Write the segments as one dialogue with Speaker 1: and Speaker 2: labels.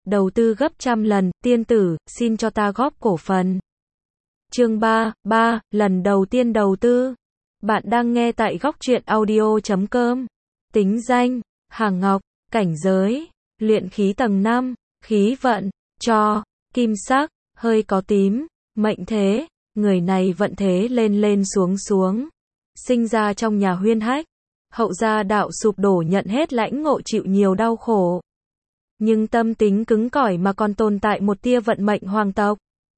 Speaker 1: đầu tư gấp trăm lần, tiên tử, xin cho ta góp cổ phần. Chương 3, lần đầu tiên đầu tư. Bạn đang nghe tại góc truyện audio.com. Tính danh, Hằng Ngọc, cảnh giới, luyện khí tầng 5, khí vận, cho, kim sắc, hơi có tím, mệnh thế, người này vận thế lên lên xuống xuống. Sinh ra trong nhà huyên hách, hậu gia đạo sụp đổ nhận hết lãnh ngộ chịu nhiều đau khổ. Nhưng tâm tính cứng cỏi mà còn tồn tại một tia vận mệnh hoàng tộc.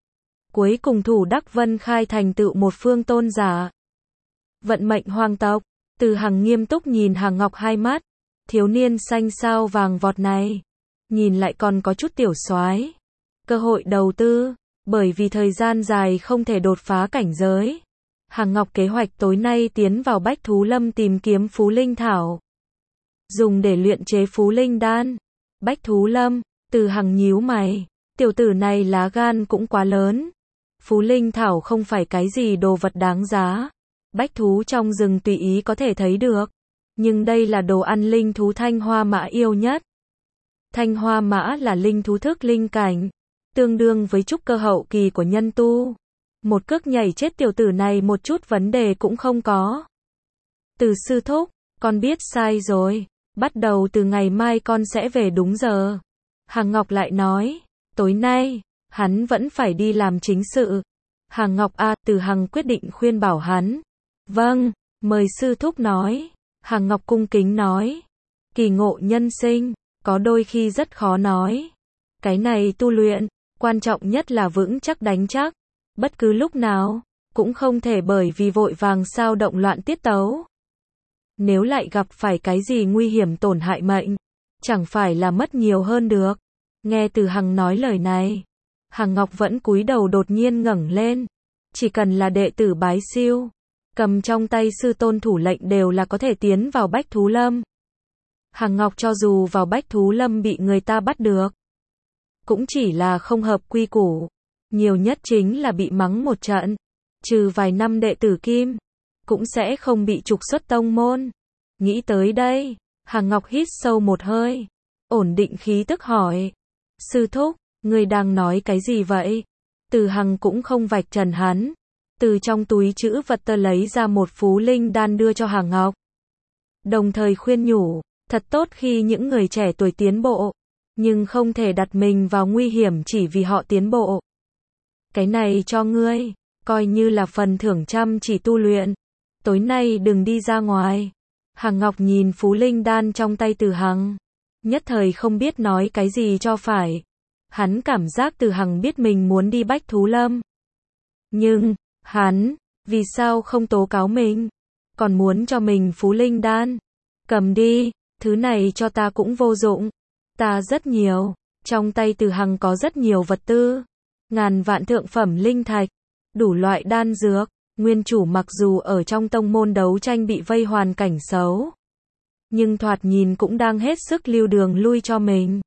Speaker 1: Cuối cùng thủ đắc Vân Khai thành tựu một phương tôn giả. Vận mệnh hoàng tộc, Từ Hằng nghiêm túc nhìn Hằng Ngọc hai mắt, thiếu niên xanh sao vàng vọt này, nhìn lại còn có chút tiểu soái. Cơ hội đầu tư, bởi vì thời gian dài không thể đột phá cảnh giới. Hằng Ngọc kế hoạch tối nay tiến vào Bách Thú Lâm tìm kiếm Phú Linh Thảo, dùng để luyện chế Phú Linh Đan. Bách Thú Lâm, Từ Hằng nhíu mày, tiểu tử này lá gan cũng quá lớn. Phú Linh Thảo không phải cái gì đồ vật đáng giá. Bách thú trong rừng tùy ý có thể thấy được. Nhưng đây là đồ ăn linh thú Thanh Hoa Mã yêu nhất. Thanh Hoa Mã là linh thú thức linh cảnh, tương đương với trúc cơ hậu kỳ của nhân tu. Một cước nhảy chết tiểu tử này một chút vấn đề cũng không có. Từ sư thúc, con biết sai rồi. Bắt đầu từ ngày mai con sẽ về đúng giờ. Hằng Ngọc lại nói, tối nay, hắn vẫn phải đi làm chính sự. Hằng Ngọc Từ Hằng quyết định khuyên bảo hắn. Vâng, mời sư thúc nói. Hằng Ngọc cung kính nói. Kỳ ngộ nhân sinh, có đôi khi rất khó nói. Cái này tu luyện, quan trọng nhất là vững chắc đánh chắc. Bất cứ lúc nào, cũng không thể bởi vì vội vàng sao động loạn tiết tấu. Nếu lại gặp phải cái gì nguy hiểm tổn hại mệnh, chẳng phải là mất nhiều hơn được. Nghe Từ Hằng nói lời này, Hằng Ngọc vẫn cúi đầu đột nhiên ngẩng lên. Chỉ cần là đệ tử bái siêu, cầm trong tay sư tôn thủ lệnh đều là có thể tiến vào Bách Thú Lâm. Hằng Ngọc cho dù vào Bách Thú Lâm bị người ta bắt được, cũng chỉ là không hợp quy củ. Nhiều nhất chính là bị mắng một trận. Trừ vài năm đệ tử kim, cũng sẽ không bị trục xuất tông môn. Nghĩ tới đây, Hằng Ngọc hít sâu một hơi, ổn định khí tức hỏi. Sư thúc, người đang nói cái gì vậy? Từ Hằng cũng không vạch trần hắn. Từ trong túi trữ vật tơ lấy ra một Phú Linh Đan đưa cho Hằng Ngọc. Đồng thời khuyên nhủ, thật tốt khi những người trẻ tuổi tiến bộ, nhưng không thể đặt mình vào nguy hiểm chỉ vì họ tiến bộ. Cái này cho ngươi, coi như là phần thưởng chăm chỉ tu luyện. Tối nay đừng đi ra ngoài. Hằng Ngọc nhìn Phú Linh Đan trong tay Từ Hằng, nhất thời không biết nói cái gì cho phải. Hắn cảm giác Từ Hằng biết mình muốn đi Bách Thú Lâm. Nhưng, hắn, vì sao không tố cáo mình? Còn muốn cho mình Phú Linh Đan? Cầm đi, thứ này cho ta cũng vô dụng. Ta rất nhiều. Trong tay Từ Hằng có rất nhiều vật tư. Ngàn vạn thượng phẩm linh thạch, đủ loại đan dược. Nguyên chủ mặc dù ở trong tông môn đấu tranh bị vây hoàn cảnh xấu, nhưng thoạt nhìn cũng đang hết sức lưu đường lui cho mình.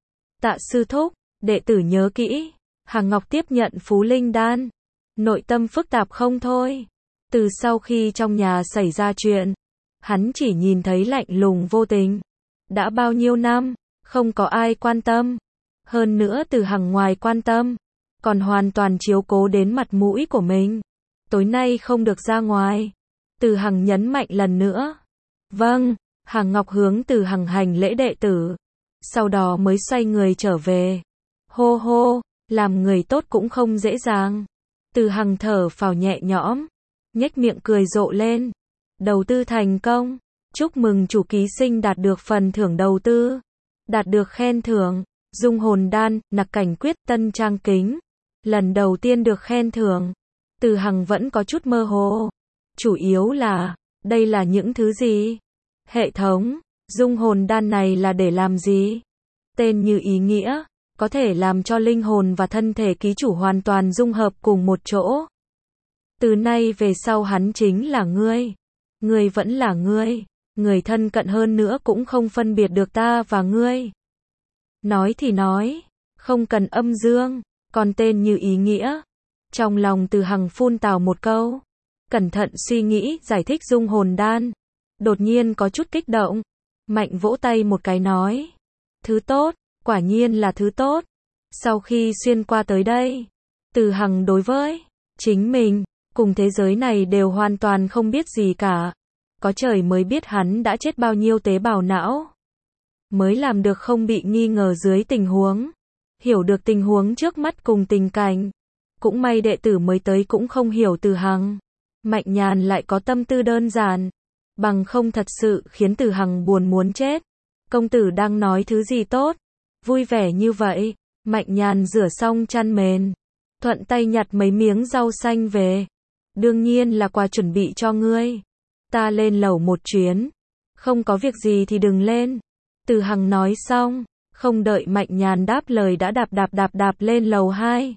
Speaker 1: Tạ sư thúc, đệ tử nhớ kỹ. Hằng Ngọc tiếp nhận Phú Linh Đan, nội tâm phức tạp không thôi. Từ sau khi trong nhà xảy ra chuyện, hắn chỉ nhìn thấy lạnh lùng vô tình. Đã bao nhiêu năm, không có ai quan tâm. Hơn nữa Từ Hằng ngoài quan tâm, còn hoàn toàn chiếu cố đến mặt mũi của mình. Tối nay không được ra ngoài. Từ Hằng nhấn mạnh lần nữa. Vâng, Hằng Ngọc hướng Từ Hằng hành lễ đệ tử. Sau đó mới xoay người trở về. Hô hô, làm người tốt cũng không dễ dàng. Từ Hằng thở phào nhẹ nhõm, nhếch miệng cười rộ lên. Đầu tư thành công. Chúc mừng chủ ký sinh đạt được phần thưởng đầu tư. Đạt được khen thưởng, dung hồn đan, nặc cảnh quyết, tân trang kính. Lần đầu tiên được khen thưởng. Từ Hằng vẫn có chút mơ hồ. Chủ yếu là, đây là những thứ gì? Hệ thống, dung hồn đan này là để làm gì? Tên như ý nghĩa, có thể làm cho linh hồn và thân thể ký chủ hoàn toàn dung hợp cùng một chỗ. Từ nay về sau hắn chính là ngươi. Ngươi vẫn là ngươi. Người thân cận hơn nữa cũng không phân biệt được ta và ngươi. Nói thì nói, không cần âm dương, còn tên như ý nghĩa. Trong lòng Từ Hằng phun tào một câu, cẩn thận suy nghĩ giải thích dung hồn đan. Đột nhiên có chút kích động, mạnh vỗ tay một cái nói. Thứ tốt, quả nhiên là thứ tốt. Sau khi xuyên qua tới đây, Từ Hằng đối với chính mình, cùng thế giới này đều hoàn toàn không biết gì cả. Có trời mới biết hắn đã chết bao nhiêu tế bào não, mới làm được không bị nghi ngờ dưới tình huống. Hiểu được tình huống trước mắt cùng tình cảnh. Cũng may đệ tử mới tới cũng không hiểu Từ Hằng. Mạnh Nhàn lại có tâm tư đơn giản, bằng không thật sự khiến Từ Hằng buồn muốn chết. Công tử đang nói thứ gì tốt, vui vẻ như vậy. Mạnh Nhàn rửa xong chăn mền, thuận tay nhặt mấy miếng rau xanh về. Đương nhiên là quà chuẩn bị cho ngươi. Ta lên lầu một chuyến. Không có việc gì thì đừng lên. Từ Hằng nói xong, không đợi Mạnh Nhàn đáp lời đã đạp lên lầu 2.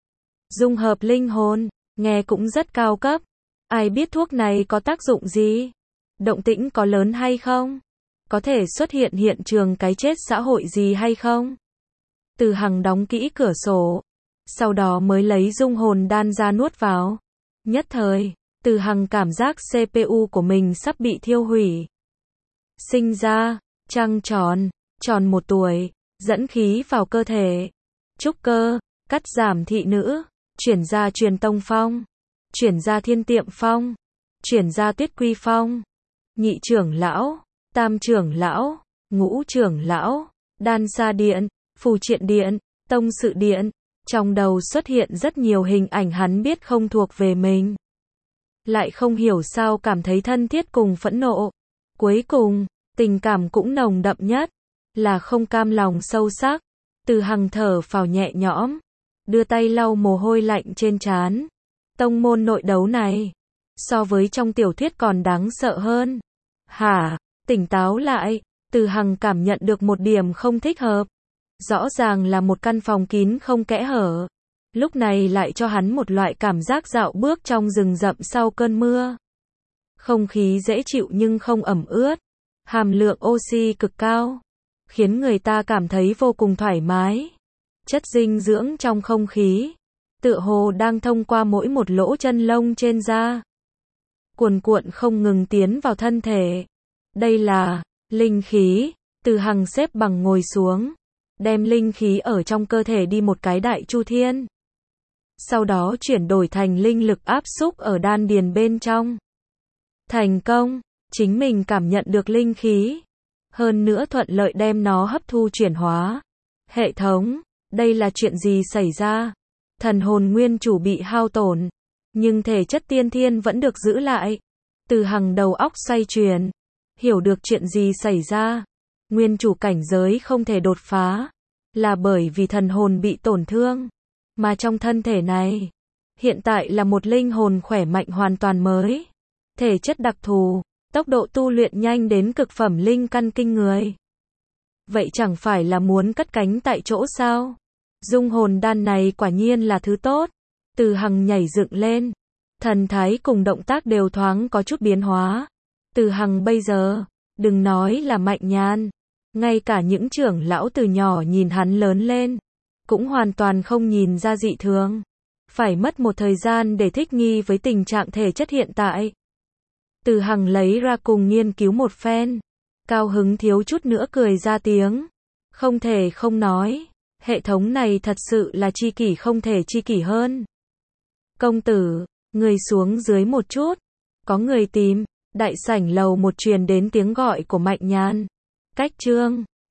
Speaker 1: Dung hợp linh hồn, nghe cũng rất cao cấp. Ai biết thuốc này có tác dụng gì? Động tĩnh có lớn hay không? Có thể xuất hiện hiện trường cái chết xã hội gì hay không? Từ Hằng đóng kỹ cửa sổ, sau đó mới lấy dung hồn đan ra nuốt vào. Nhất thời, Từ Hằng cảm giác CPU của mình sắp bị thiêu hủy. Sinh ra, trăng tròn 1 tuổi, dẫn khí vào cơ thể. Trúc cơ, cắt giảm thị nữ, chuyển ra truyền tông phong, chuyển ra thiên tiệm phong, chuyển ra tuyết quy phong. Nhị trưởng lão, tam trưởng lão, ngũ trưởng lão, đan sa điện, phù triện điện, tông sự điện. Trong đầu xuất hiện rất nhiều hình ảnh hắn biết không thuộc về mình. Lại không hiểu sao cảm thấy thân thiết cùng phẫn nộ. Cuối cùng, tình cảm cũng nồng đậm nhất là không cam lòng sâu sắc. Từ Hằng thở phào nhẹ nhõm, đưa tay lau mồ hôi lạnh trên trán. Tông môn nội đấu này, so với trong tiểu thuyết còn đáng sợ hơn. Hả? Tỉnh táo lại, Từ Hằng cảm nhận được một điểm không thích hợp. Rõ ràng là một căn phòng kín không kẽ hở. Lúc này lại cho hắn một loại cảm giác dạo bước trong rừng rậm sau cơn mưa. Không khí dễ chịu nhưng không ẩm ướt. Hàm lượng oxy cực cao, khiến người ta cảm thấy vô cùng thoải mái. Chất dinh dưỡng trong không khí, tựa hồ đang thông qua mỗi một lỗ chân lông trên da, cuồn cuộn không ngừng tiến vào thân thể. Đây là linh khí. Từ Hằng xếp bằng ngồi xuống, đem linh khí ở trong cơ thể đi một cái đại chu thiên. Sau đó chuyển đổi thành linh lực áp xúc ở đan điền bên trong. Thành công, chính mình cảm nhận được linh khí. Hơn nữa thuận lợi đem nó hấp thu chuyển hóa. Hệ thống, đây là chuyện gì xảy ra? Thần hồn nguyên chủ bị hao tổn, nhưng thể chất tiên thiên vẫn được giữ lại. Từ Hằng đầu óc xoay chuyển, hiểu được chuyện gì xảy ra. Nguyên chủ cảnh giới không thể đột phá, là bởi vì thần hồn bị tổn thương. Mà trong thân thể này, hiện tại là một linh hồn khỏe mạnh hoàn toàn mới. Thể chất đặc thù, tốc độ tu luyện nhanh đến cực phẩm linh căn kinh người. Vậy chẳng phải là muốn cất cánh tại chỗ sao? Dung hồn đan này quả nhiên là thứ tốt. Từ Hằng nhảy dựng lên, thần thái cùng động tác đều thoáng có chút biến hóa. Từ Hằng bây giờ, đừng nói là Mạnh Nhàn, ngay cả những trưởng lão từ nhỏ nhìn hắn lớn lên, cũng hoàn toàn không nhìn ra dị thường. Phải mất một thời gian để thích nghi với tình trạng thể chất hiện tại. Từ Hằng lấy ra cùng nghiên cứu một phen, cao hứng thiếu chút nữa cười ra tiếng. Không thể không nói, hệ thống này thật sự là chi kỷ không thể chi kỷ hơn. Công tử, người xuống dưới một chút, có người tìm. Đại sảnh lầu một truyền đến tiếng gọi của Mạnh Nhàn. Cách chương